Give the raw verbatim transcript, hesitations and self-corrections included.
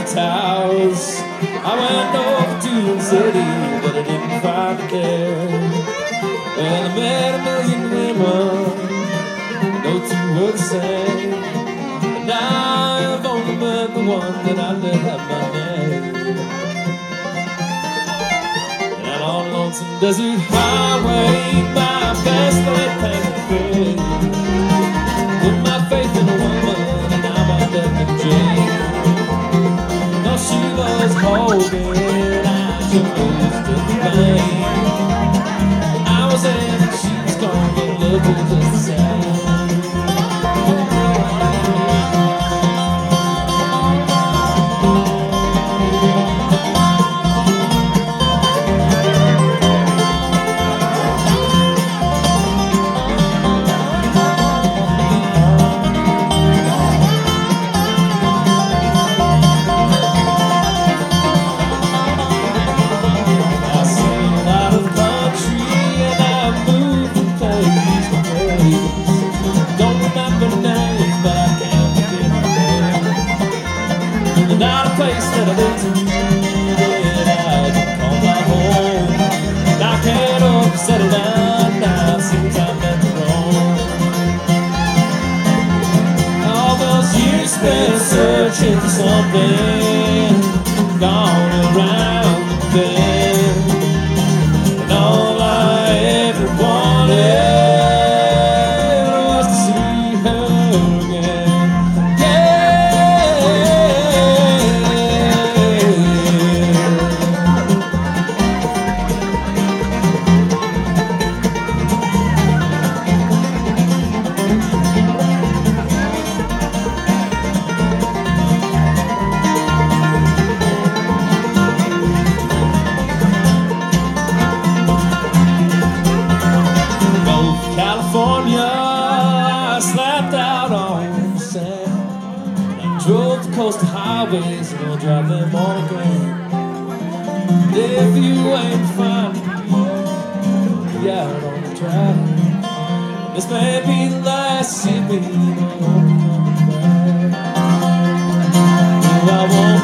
lighthouse. I went over to the city, but I didn't find it there. Well, I met a million women, no two were the same, and I've only met the one that I let have my name. And out on a lonesome desert highway, my best laid plans to fail. Put my faith in a woman, and now my death in jail. No, she was hoping I chose to blame. I was in, she was gone, but love was just the same. Not a place that I live to that I can call my home. And I can't hope to settle down now since I met the wrong. All those years spent searching for something gone around the bend, and all I ever wanted was to see her again. California, I slept out on the sand. I drove the coastal highways and I'll drive them all again. And if you ain't finding me, be out on the track. This may be the last you see me, I won't come back. No, I won't.